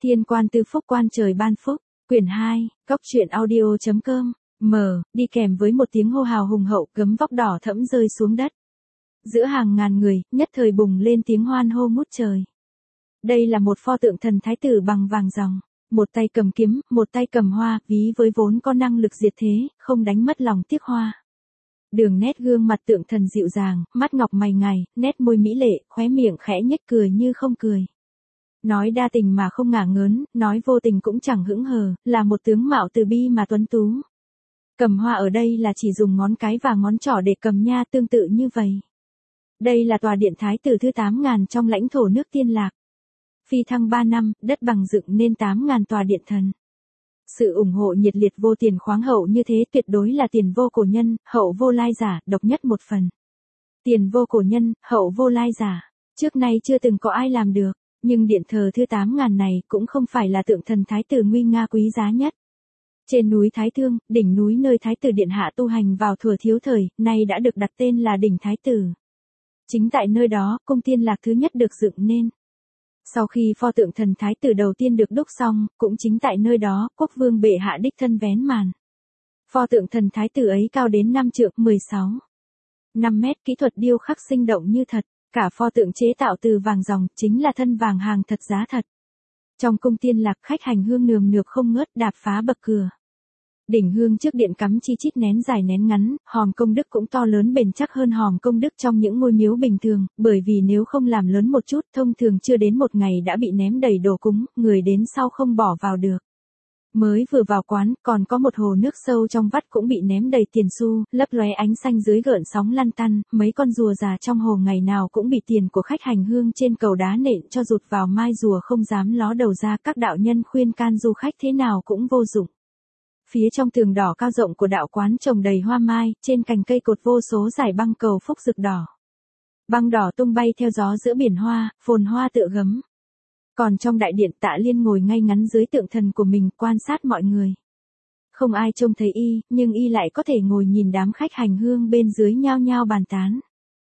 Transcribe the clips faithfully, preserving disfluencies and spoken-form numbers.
Thiên quan tư phúc quan trời ban phúc, quyển hai, góc truyện audio chấm com, mở, đi kèm với một tiếng hô hào hùng hậu, gấm vóc đỏ thẫm rơi xuống đất. Giữa hàng ngàn người, nhất thời bùng lên tiếng hoan hô ngút trời. Đây là một pho tượng thần thái tử bằng vàng ròng, một tay cầm kiếm, một tay cầm hoa, ví với vốn có năng lực diệt thế, không đánh mất lòng tiếc hoa. Đường nét gương mặt tượng thần dịu dàng, mắt ngọc mày ngài, nét môi mỹ lệ, khóe miệng khẽ nhếch cười như không cười. Nói đa tình mà không ngả ngớn, nói vô tình cũng chẳng hững hờ, là một tướng mạo từ bi mà tuấn tú. Cầm hoa ở đây là chỉ dùng ngón cái và ngón trỏ để cầm nha, tương tự như vậy. Đây là tòa điện thái tử thứ tám ngàn trong lãnh thổ nước Tiên Lạc. Phi thăng ba năm, đất bằng dựng nên tám ngàn tòa điện thần. Sự ủng hộ nhiệt liệt vô tiền khoáng hậu như thế tuyệt đối là tiền vô cổ nhân, hậu vô lai giả, độc nhất một phần. Tiền vô cổ nhân, hậu vô lai giả, trước nay chưa từng có ai làm được, nhưng điện thờ thứ tám ngàn này cũng không phải là tượng thần thái tử nguy nga quý giá nhất. Trên núi Thái Thương, đỉnh núi nơi thái tử điện hạ tu hành vào thuở thiếu thời, nay đã được đặt tên là đỉnh thái tử. Chính tại nơi đó, cung Tiên Lạc thứ nhất được dựng nên. Sau khi pho tượng thần thái tử đầu tiên được đúc xong, cũng chính tại nơi đó, quốc vương bệ hạ đích thân vén màn. Pho tượng thần thái tử ấy cao đến năm trượng, mười sáu, năm mét, kỹ thuật điêu khắc sinh động như thật, cả pho tượng chế tạo từ vàng ròng, chính là thân vàng hàng thật giá thật. Trong cung Tiên Lạc, khách hành hương nườm nượp không ngớt, đạp phá bậc cửa. Đỉnh hương trước điện cắm chi chít nén dài nén ngắn, hòm công đức cũng to lớn bền chắc hơn hòm công đức trong những ngôi miếu bình thường, bởi vì nếu không làm lớn một chút, thông thường chưa đến một ngày đã bị ném đầy đồ cúng, người đến sau không bỏ vào được. Mới vừa vào quán, còn có một hồ nước sâu trong vắt cũng bị ném đầy tiền xu, lấp lóe ánh xanh dưới gợn sóng lăn tăn, mấy con rùa già trong hồ ngày nào cũng bị tiền của khách hành hương trên cầu đá nện cho rụt vào mai rùa không dám ló đầu ra, các đạo nhân khuyên can du khách thế nào cũng vô dụng. Phía trong tường đỏ cao rộng của đạo quán trồng đầy hoa mai, trên cành cây cột vô số dải băng cầu phúc rực đỏ. Băng đỏ tung bay theo gió giữa biển hoa, phồn hoa tựa gấm. Còn trong đại điện, Tạ Liên ngồi ngay ngắn dưới tượng thần của mình, quan sát mọi người. Không ai trông thấy y, nhưng y lại có thể ngồi nhìn đám khách hành hương bên dưới nhao nhao bàn tán.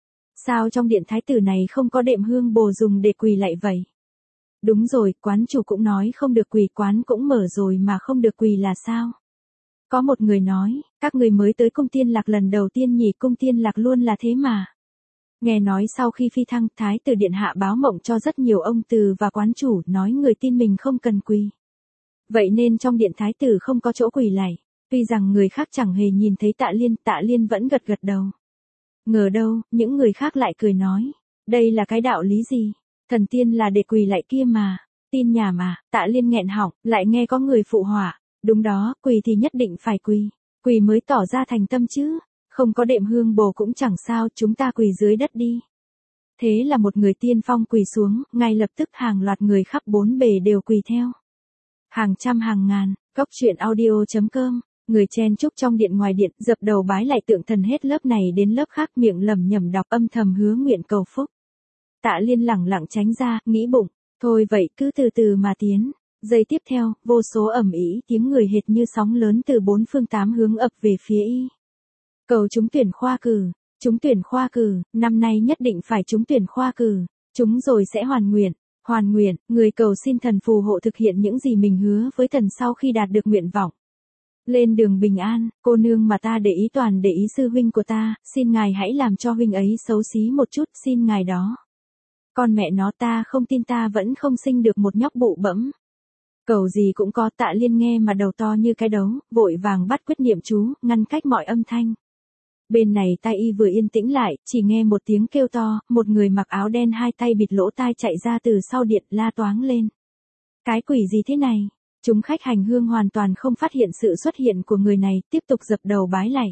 Sao trong điện thái tử này không có đệm hương bồ dùng để quỳ lạy vậy? Đúng rồi, quán chủ cũng nói không được quỳ, quán cũng mở rồi mà không được quỳ là sao? Có một người nói, các người mới tới cung Tiên Lạc lần đầu tiên nhỉ, cung Tiên Lạc luôn là thế mà. Nghe nói sau khi phi thăng, thái tử điện hạ báo mộng cho rất nhiều ông từ và quán chủ, nói người tin mình không cần quỳ. Vậy nên trong điện thái tử không có chỗ quỳ lạy. Tuy rằng người khác chẳng hề nhìn thấy Tạ Liên, Tạ Liên vẫn gật gật đầu. Ngờ đâu, những người khác lại cười nói, đây là cái đạo lý gì? Thần tiên là để quỳ lạy kia mà. Tin nhà mà. Tạ Liên nghẹn họng, lại nghe có người phụ họa. Đúng đó, quỳ thì nhất định phải quỳ. Quỳ mới tỏ ra thành tâm chứ. Không có đệm hương bồ cũng chẳng sao, chúng ta quỳ dưới đất đi. Thế là một người tiên phong quỳ xuống, ngay lập tức hàng loạt người khắp bốn bề đều quỳ theo. Hàng trăm hàng ngàn, góc truyện audio chấm com, người chen chúc trong điện ngoài điện, dập đầu bái lại tượng thần hết lớp này đến lớp khác, miệng lẩm nhẩm đọc âm thầm hứa nguyện cầu phúc. Tạ Liên lẳng lặng tránh ra, nghĩ bụng, thôi vậy cứ từ từ mà tiến. Giây tiếp theo, vô số ầm ĩ, tiếng người hệt như sóng lớn từ bốn phương tám hướng ập về phía y. Cầu trúng tuyển khoa cử, trúng tuyển khoa cử, năm nay nhất định phải trúng tuyển khoa cử, trúng rồi sẽ hoàn nguyện, hoàn nguyện, người cầu xin thần phù hộ thực hiện những gì mình hứa với thần sau khi đạt được nguyện vọng. Lên đường bình an, cô nương mà ta để ý toàn để ý sư huynh của ta, xin ngài hãy làm cho huynh ấy xấu xí một chút, xin ngài đó. Con mẹ nó, ta không tin ta vẫn không sinh được một nhóc bụ bẫm. Cầu gì cũng có. Tạ Liên nghe mà đầu to như cái đấu, vội vàng bắt quyết niệm chú, ngăn cách mọi âm thanh. Bên này tai y vừa yên tĩnh lại, chỉ nghe một tiếng kêu to, một người mặc áo đen hai tay bịt lỗ tai chạy ra từ sau điện, la toáng lên. Cái quỷ gì thế này? Chúng khách hành hương hoàn toàn không phát hiện sự xuất hiện của người này, tiếp tục dập đầu bái lạy.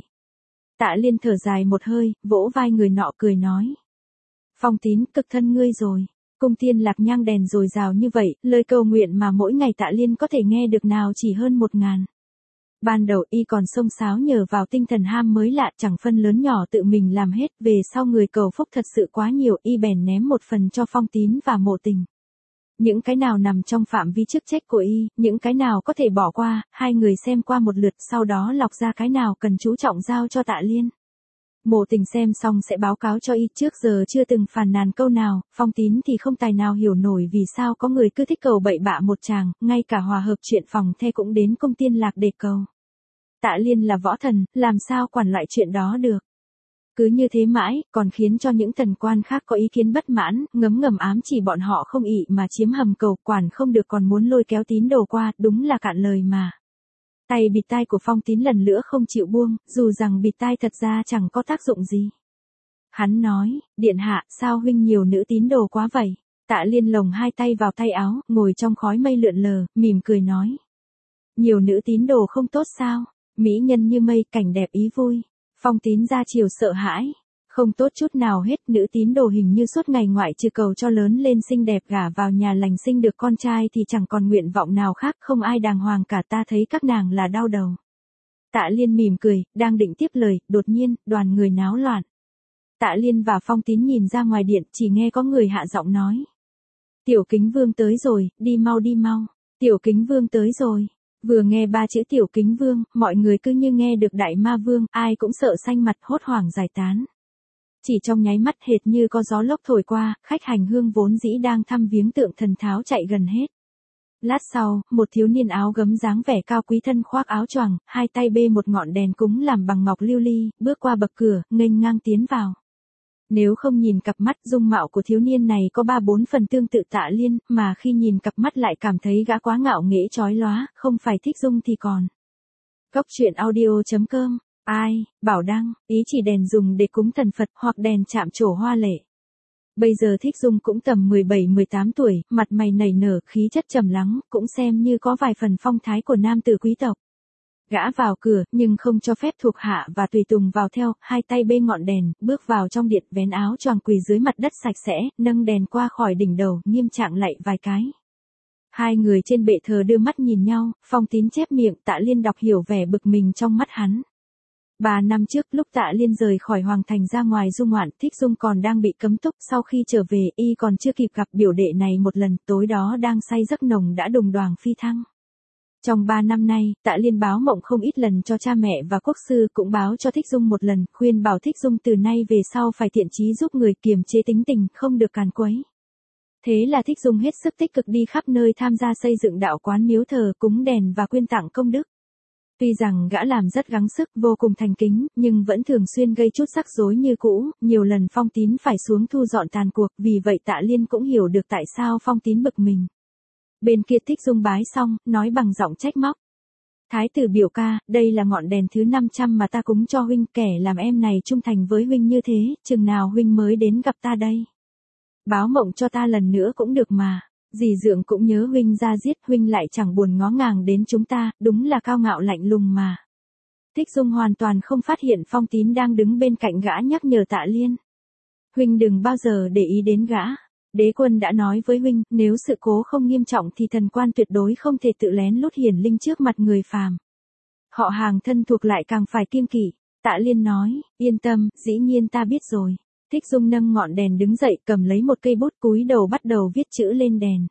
Tạ Liên thở dài một hơi, vỗ vai người nọ cười nói. Phong Tín, cực thân ngươi rồi. Cung Tiên Lạc nhang đèn dồi dào như vậy, lời cầu nguyện mà mỗi ngày Tạ Liên có thể nghe được nào chỉ hơn một ngàn. Ban đầu y còn xông xáo nhờ vào tinh thần ham mới lạ, chẳng phân lớn nhỏ tự mình làm hết, về sau người cầu phúc thật sự quá nhiều, y bèn ném một phần cho Phong Tín và Mộ Tình. Những cái nào nằm trong phạm vi chức trách của y, những cái nào có thể bỏ qua, hai người xem qua một lượt, sau đó lọc ra cái nào cần chú trọng giao cho Tạ Liên. Mộ Tình xem xong sẽ báo cáo cho y, trước giờ chưa từng phàn nàn câu nào, Phong Tín thì không tài nào hiểu nổi vì sao có người cứ thích cầu bậy bạ một chàng, ngay cả hòa hợp chuyện phòng the cũng đến công tiên lạc để cầu. Tạ Liên là võ thần, làm sao quản loại chuyện đó được. Cứ như thế mãi, còn khiến cho những thần quan khác có ý kiến bất mãn, ngấm ngầm ám chỉ bọn họ không ị mà chiếm hầm cầu, quản không được còn muốn lôi kéo tín đồ qua, đúng là cạn lời mà. Tay bịt tai của Phong Tín lần nữa không chịu buông, dù rằng bịt tai thật ra chẳng có tác dụng gì. Hắn nói, điện hạ, sao huynh nhiều nữ tín đồ quá vậy? Tạ Liên lồng hai tay vào tay áo, ngồi trong khói mây lượn lờ, mỉm cười nói. Nhiều nữ tín đồ không tốt sao? Mỹ nhân như mây, cảnh đẹp ý vui. Phong Tín ra chiều sợ hãi. Không tốt chút nào hết, nữ tín đồ hình như suốt ngày ngoại trừ cầu cho lớn lên xinh đẹp gả vào nhà lành sinh được con trai thì chẳng còn nguyện vọng nào khác, không ai đàng hoàng cả, ta thấy các nàng là đau đầu. Tạ Liên mỉm cười, đang định tiếp lời, đột nhiên, đoàn người náo loạn. Tạ Liên và Phong Tín nhìn ra ngoài điện, chỉ nghe có người hạ giọng nói. Tiểu Kính Vương tới rồi, đi mau đi mau, Tiểu Kính Vương tới rồi. Vừa nghe ba chữ Tiểu Kính Vương, mọi người cứ như nghe được Đại Ma Vương, ai cũng sợ xanh mặt, hốt hoảng giải tán. Chỉ trong nháy mắt hệt như có gió lốc thổi qua, khách hành hương vốn dĩ đang thăm viếng tượng thần tháo chạy gần hết. Lát sau, một thiếu niên áo gấm dáng vẻ cao quý thân khoác áo choàng, hai tay bê một ngọn đèn cúng làm bằng ngọc lưu ly, bước qua bậc cửa, nghênh ngang tiến vào. Nếu không nhìn cặp mắt, dung mạo của thiếu niên này có ba bốn phần tương tự Tạ Liên, mà khi nhìn cặp mắt lại cảm thấy gã quá ngạo nghễ chói lóa, không phải Thích Dung thì còn. Góc truyện audio chấm com. Ai, bảo đăng, ý chỉ đèn dùng để cúng thần Phật hoặc đèn chạm trổ hoa lệ. Bây giờ Thích Dung cũng tầm mười bảy mười tám tuổi, mặt mày nảy nở, khí chất trầm lắng, cũng xem như có vài phần phong thái của nam tử quý tộc. Gã vào cửa, nhưng không cho phép thuộc hạ và tùy tùng vào theo, hai tay bê ngọn đèn, bước vào trong điện, vén áo choàng quỳ dưới mặt đất sạch sẽ, nâng đèn qua khỏi đỉnh đầu, nghiêm trạng lạy vài cái. Hai người trên bệ thờ đưa mắt nhìn nhau, Phong Tín chép miệng, Tạ Liên đọc hiểu vẻ bực mình trong mắt hắn. Ba năm trước, lúc Tạ Liên rời khỏi Hoàng Thành ra ngoài du ngoạn, Thích Dung còn đang bị cấm túc, sau khi trở về, y còn chưa kịp gặp biểu đệ này một lần, tối đó đang say giấc nồng đã đùng đoàng phi thăng. Trong ba năm nay, Tạ Liên báo mộng không ít lần cho cha mẹ và quốc sư, cũng báo cho Thích Dung một lần, khuyên bảo Thích Dung từ nay về sau phải thiện chí giúp người, kiềm chế tính tình, không được càn quấy. Thế là Thích Dung hết sức tích cực đi khắp nơi tham gia xây dựng đạo quán miếu thờ, cúng đèn và quyên tặng công đức. Tuy rằng gã làm rất gắng sức, vô cùng thành kính, nhưng vẫn thường xuyên gây chút rắc rối như cũ, nhiều lần Phong Tín phải xuống thu dọn tàn cuộc, vì vậy Tạ Liên cũng hiểu được tại sao Phong Tín bực mình. Bên kia Thích Dung bái xong, nói bằng giọng trách móc. Thái tử biểu ca, đây là ngọn đèn thứ năm trăm mà ta cúng cho huynh, kẻ làm em này trung thành với huynh như thế, chừng nào huynh mới đến gặp ta đây. Báo mộng cho ta lần nữa cũng được mà. Dì dượng cũng nhớ huynh ra giết, huynh lại chẳng buồn ngó ngàng đến chúng ta, đúng là cao ngạo lạnh lùng mà. Thích Dung hoàn toàn không phát hiện Phong Tín đang đứng bên cạnh gã nhắc nhở Tạ Liên. Huynh đừng bao giờ để ý đến gã. Đế quân đã nói với huynh, nếu sự cố không nghiêm trọng thì thần quan tuyệt đối không thể tự lén lút hiển linh trước mặt người phàm. Họ hàng thân thuộc lại càng phải kiêng kỵ. Tạ Liên nói, yên tâm, dĩ nhiên ta biết rồi. Thích Dung nâng ngọn đèn đứng dậy, cầm lấy một cây bút, cúi đầu bắt đầu viết chữ lên đèn.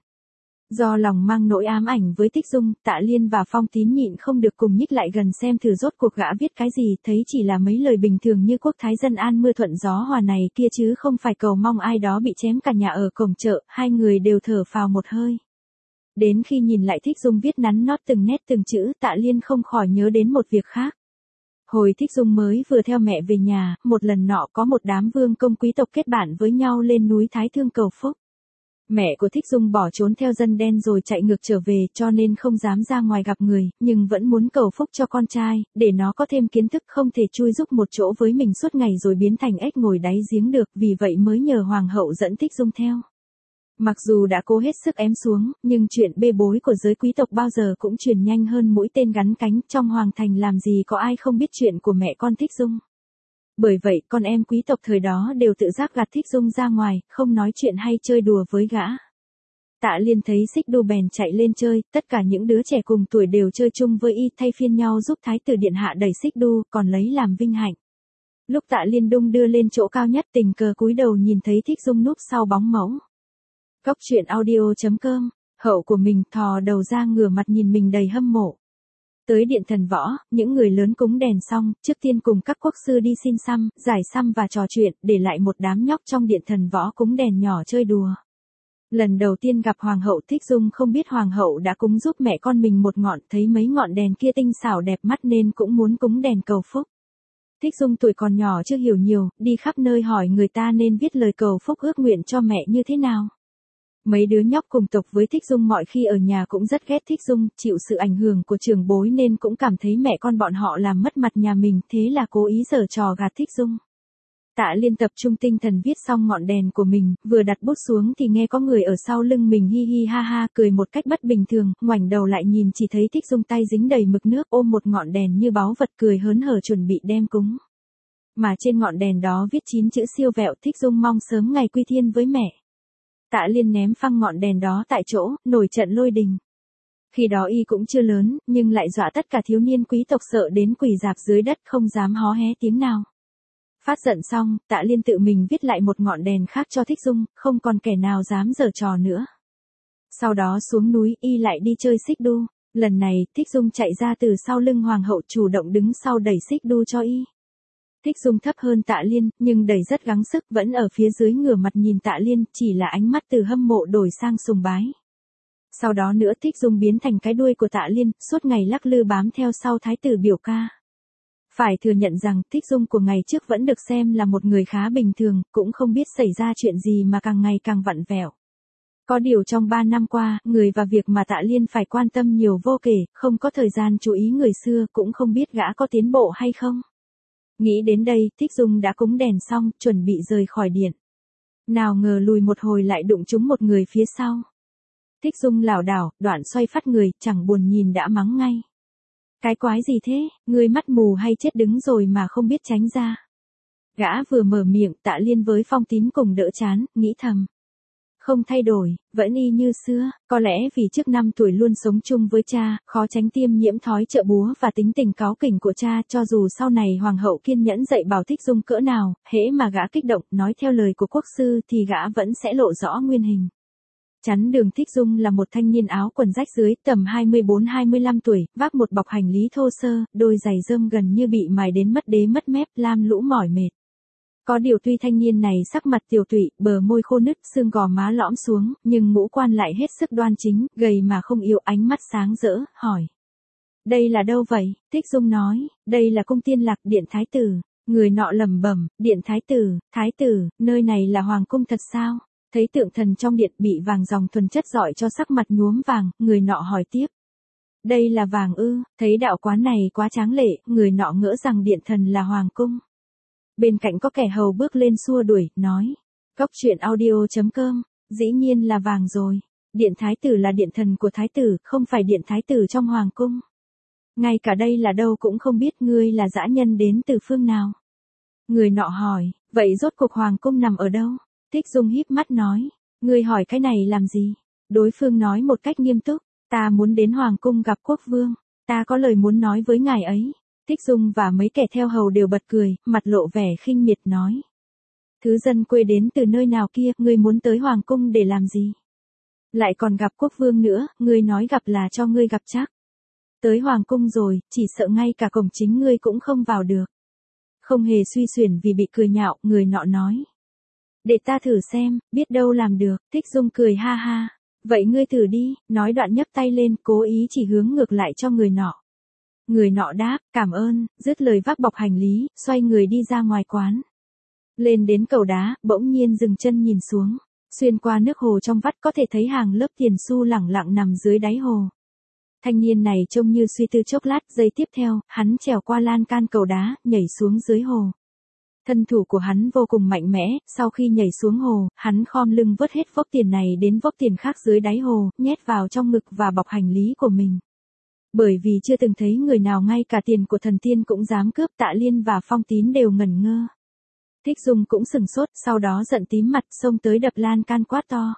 Do lòng mang nỗi ám ảnh với Thích Dung, Tạ Liên và Phong Tín nhịn không được cùng nhích lại gần xem thử rốt cuộc gã viết cái gì, thấy chỉ là mấy lời bình thường như quốc thái dân an mưa thuận gió hòa này kia chứ không phải cầu mong ai đó bị chém cả nhà ở cổng chợ, hai người đều thở phào một hơi. Đến khi nhìn lại Thích Dung viết nắn nót từng nét từng chữ, Tạ Liên không khỏi nhớ đến một việc khác. Hồi Thích Dung mới vừa theo mẹ về nhà, một lần nọ có một đám vương công quý tộc kết bạn với nhau lên núi Thái Thương cầu phúc. Mẹ của Thích Dung bỏ trốn theo dân đen rồi chạy ngược trở về, cho nên không dám ra ngoài gặp người, nhưng vẫn muốn cầu phúc cho con trai, để nó có thêm kiến thức, không thể chui rúc một chỗ với mình suốt ngày rồi biến thành ếch ngồi đáy giếng được, vì vậy mới nhờ hoàng hậu dẫn Thích Dung theo. Mặc dù đã cố hết sức ém xuống, nhưng chuyện bê bối của giới quý tộc bao giờ cũng truyền nhanh hơn mũi tên gắn cánh, trong hoàng thành làm gì có ai không biết chuyện của mẹ con Thích Dung. Bởi vậy, con em quý tộc thời đó đều tự giác gạt Thích Dung ra ngoài, không nói chuyện hay chơi đùa với gã. Tạ Liên thấy xích đu bèn chạy lên chơi, tất cả những đứa trẻ cùng tuổi đều chơi chung với y, thay phiên nhau giúp thái tử điện hạ đẩy xích đu, còn lấy làm vinh hạnh. Lúc Tạ Liên đung đưa lên chỗ cao nhất, tình cờ cúi đầu nhìn thấy Thích Dung núp sau bóng mẫu. Góc truyện audio chấm com, hậu của mình thò đầu ra ngửa mặt nhìn mình đầy hâm mộ. Tới điện thần võ, những người lớn cúng đèn xong, trước tiên cùng các quốc sư đi xin xăm, giải xăm và trò chuyện, để lại một đám nhóc trong điện thần võ cúng đèn nhỏ chơi đùa. Lần đầu tiên gặp Hoàng hậu Thích Dung không biết Hoàng hậu đã cúng giúp mẹ con mình một ngọn, thấy mấy ngọn đèn kia tinh xảo đẹp mắt nên cũng muốn cúng đèn cầu phúc. Thích Dung tuổi còn nhỏ chưa hiểu nhiều, đi khắp nơi hỏi người ta nên viết lời cầu phúc ước nguyện cho mẹ như thế nào. Mấy đứa nhóc cùng tộc với Thích Dung mọi khi ở nhà cũng rất ghét Thích Dung, chịu sự ảnh hưởng của trưởng bối nên cũng cảm thấy mẹ con bọn họ làm mất mặt nhà mình, thế là cố ý giở trò gạt Thích Dung. Tạ Liên tập trung tinh thần viết xong ngọn đèn của mình, vừa đặt bút xuống thì nghe có người ở sau lưng mình hi hi ha ha cười một cách bất bình thường, ngoảnh đầu lại nhìn chỉ thấy Thích Dung tay dính đầy mực nước ôm một ngọn đèn như báu vật cười hớn hở chuẩn bị đem cúng. Mà trên ngọn đèn đó viết chín chữ siêu vẹo, Thích Dung mong sớm ngày quy thiên với mẹ. Tạ Liên ném phăng ngọn đèn đó tại chỗ, nổi trận lôi đình. Khi đó y cũng chưa lớn, nhưng lại dọa tất cả thiếu niên quý tộc sợ đến quỳ rạp dưới đất không dám hó hé tiếng nào. Phát giận xong, Tạ Liên tự mình viết lại một ngọn đèn khác cho Thích Dung, không còn kẻ nào dám giở trò nữa. Sau đó xuống núi y lại đi chơi xích đu, lần này Thích Dung chạy ra từ sau lưng Hoàng hậu chủ động đứng sau đẩy xích đu cho y. Thích Dung thấp hơn Tạ Liên, nhưng đẩy rất gắng sức vẫn ở phía dưới ngửa mặt nhìn Tạ Liên, chỉ là ánh mắt từ hâm mộ đổi sang sùng bái. Sau đó nữa Thích Dung biến thành cái đuôi của Tạ Liên, suốt ngày lắc lư bám theo sau thái tử biểu ca. Phải thừa nhận rằng Thích Dung của ngày trước vẫn được xem là một người khá bình thường, cũng không biết xảy ra chuyện gì mà càng ngày càng vặn vẹo. Có điều trong ba năm qua, người và việc mà Tạ Liên phải quan tâm nhiều vô kể, không có thời gian chú ý người xưa cũng không biết gã có tiến bộ hay không. Nghĩ đến đây, Thích Dung đã cúng đèn xong, chuẩn bị rời khỏi điện. Nào ngờ lùi một hồi lại đụng trúng một người phía sau. Thích Dung lảo đảo, đoạn xoay phát người, chẳng buồn nhìn đã mắng ngay. Cái quái gì thế, ngươi mắt mù hay chết đứng rồi mà không biết tránh ra. Gã vừa mở miệng, Tạ Liên với Phong Tín cùng đỡ chán, nghĩ thầm. Không thay đổi, vẫn y như xưa, có lẽ vì trước năm tuổi luôn sống chung với cha, khó tránh tiêm nhiễm thói trợ búa và tính tình cáu kỉnh của cha, cho dù sau này Hoàng hậu kiên nhẫn dạy bảo Thích Dung cỡ nào, hễ mà gã kích động, nói theo lời của quốc sư thì gã vẫn sẽ lộ rõ nguyên hình. Chắn đường Thích Dung là một thanh niên áo quần rách dưới, tầm hai mươi bốn hai mươi lăm tuổi, vác một bọc hành lý thô sơ, đôi giày rơm gần như bị mài đến mất đế mất mép, lam lũ mỏi mệt. Có điều tuy thanh niên này sắc mặt tiều tụy, bờ môi khô nứt, xương gò má lõm xuống, nhưng ngũ quan lại hết sức đoan chính, gầy mà không yếu, ánh mắt sáng rỡ, hỏi. Đây là đâu vậy? Thích Dung nói, đây là cung Tiên Lạc, điện thái tử. Người nọ lẩm bẩm, điện thái tử, thái tử, nơi này là hoàng cung thật sao? Thấy tượng thần trong điện bị vàng dòng thuần chất rọi cho sắc mặt nhuốm vàng, người nọ hỏi tiếp. Đây là vàng ư? Thấy đạo quán này quá tráng lệ, người nọ ngỡ rằng điện thần là hoàng cung. Bên cạnh có kẻ hầu bước lên xua đuổi, nói. Góc truyện audio chấm com, dĩ nhiên là vàng rồi. Điện thái tử là điện thần của thái tử, không phải điện thái tử trong hoàng cung. Ngay cả đây là đâu cũng không biết, ngươi là dã nhân đến từ phương nào. Người nọ hỏi, vậy rốt cuộc hoàng cung nằm ở đâu? Thích Dung híp mắt nói, ngươi hỏi cái này làm gì? Đối phương nói một cách nghiêm túc, ta muốn đến hoàng cung gặp quốc vương, ta có lời muốn nói với ngài ấy. Thích Dung và mấy kẻ theo hầu đều bật cười, mặt lộ vẻ khinh miệt nói. Thứ dân quê đến từ nơi nào kia, ngươi muốn tới hoàng cung để làm gì? Lại còn gặp quốc vương nữa, ngươi nói gặp là cho ngươi gặp chắc. Tới hoàng cung rồi, chỉ sợ ngay cả cổng chính ngươi cũng không vào được. Không hề suy xuyển vì bị cười nhạo, người nọ nói. Để ta thử xem, biết đâu làm được. Thích Dung cười ha ha. Vậy ngươi thử đi, nói đoạn nhấc tay lên, cố ý chỉ hướng ngược lại cho người nọ. Người nọ đáp, cảm ơn, dứt lời vác bọc hành lý, xoay người đi ra ngoài quán. Lên đến cầu đá, bỗng nhiên dừng chân nhìn xuống. Xuyên qua nước hồ trong vắt có thể thấy hàng lớp tiền xu lẳng lặng nằm dưới đáy hồ. Thanh niên này trông như suy tư chốc lát, giây tiếp theo, hắn trèo qua lan can cầu đá, nhảy xuống dưới hồ. Thân thủ của hắn vô cùng mạnh mẽ, sau khi nhảy xuống hồ, hắn khom lưng vớt hết vốc tiền này đến vốc tiền khác dưới đáy hồ, nhét vào trong ngực và bọc hành lý của mình. Bởi vì chưa từng thấy người nào ngay cả tiền của thần tiên cũng dám cướp, Tạ Liên và Phong Tín đều ngẩn ngơ. Thích Dung cũng sừng sốt, sau đó giận tím mặt xông tới đập lan can quát to.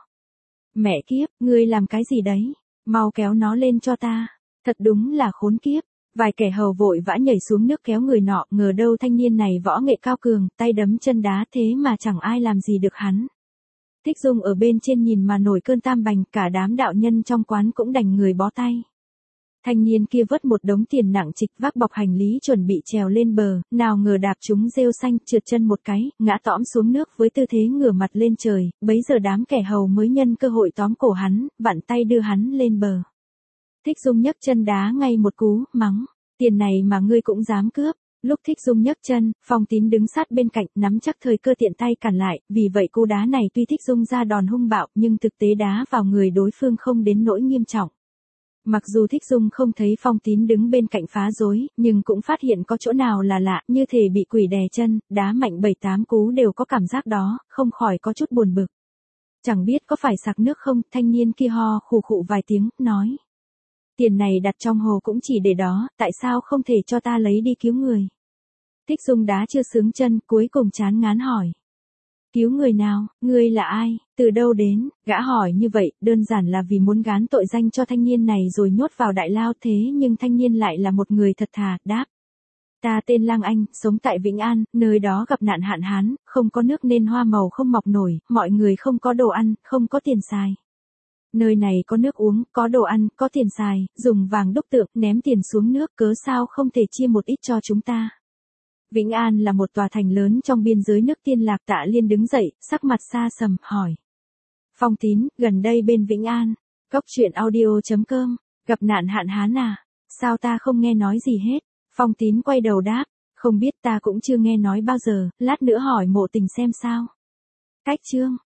Mẹ kiếp, ngươi làm cái gì đấy? Mau kéo nó lên cho ta. Thật đúng là khốn kiếp. Vài kẻ hầu vội vã nhảy xuống nước kéo người nọ, ngờ đâu thanh niên này võ nghệ cao cường, tay đấm chân đá thế mà chẳng ai làm gì được hắn. Thích Dung ở bên trên nhìn mà nổi cơn tam bành, cả đám đạo nhân trong quán cũng đành người bó tay. Thanh niên kia vớt một đống tiền nặng trịch vác bọc hành lý chuẩn bị trèo lên bờ, nào ngờ đạp trúng rêu xanh, trượt chân một cái, ngã tõm xuống nước với tư thế ngửa mặt lên trời, bấy giờ đám kẻ hầu mới nhân cơ hội tóm cổ hắn, vặn tay đưa hắn lên bờ. Thích Dung nhấc chân đá ngay một cú, mắng, tiền này mà ngươi cũng dám cướp. Lúc Thích Dung nhấc chân, Phong Tín đứng sát bên cạnh, nắm chắc thời cơ tiện tay cản lại, vì vậy cú đá này tuy Thích Dung ra đòn hung bạo, nhưng thực tế đá vào người đối phương không đến nỗi nghiêm trọng. Mặc dù Thích Dung không thấy Phong Tín đứng bên cạnh phá rối, nhưng cũng phát hiện có chỗ nào là lạ, như thể bị quỷ đè chân, đá mạnh bảy tám cú đều có cảm giác đó, không khỏi có chút buồn bực. Chẳng biết có phải sặc nước không, thanh niên kia ho khù khụ vài tiếng, nói. Tiền này đặt trong hồ cũng chỉ để đó, tại sao không thể cho ta lấy đi cứu người? Thích Dung đá chưa sướng chân, cuối cùng chán ngán hỏi. Cứu người nào, ngươi là ai, từ đâu đến? Gã hỏi như vậy, đơn giản là vì muốn gán tội danh cho thanh niên này rồi nhốt vào đại lao, thế nhưng thanh niên lại là một người thật thà, đáp. Ta tên Lang Anh, sống tại Vĩnh An, nơi đó gặp nạn hạn hán, không có nước nên hoa màu không mọc nổi, mọi người không có đồ ăn, không có tiền xài. Nơi này có nước uống, có đồ ăn, có tiền xài, dùng vàng đúc tượng, ném tiền xuống nước, cớ sao không thể chia một ít cho chúng ta. Vĩnh An là một tòa thành lớn trong biên giới nước Tiên Lạc. Tạ Liên đứng dậy, sắc mặt xa sầm, hỏi. Phong Tín, gần đây bên Vĩnh An, cốc truyện audio chấm com, gặp nạn hạn hán à? Sao ta không nghe nói gì hết? Phong Tín quay đầu đáp, không biết, ta cũng chưa nghe nói bao giờ, lát nữa hỏi Mộ Tình xem sao. Cách chương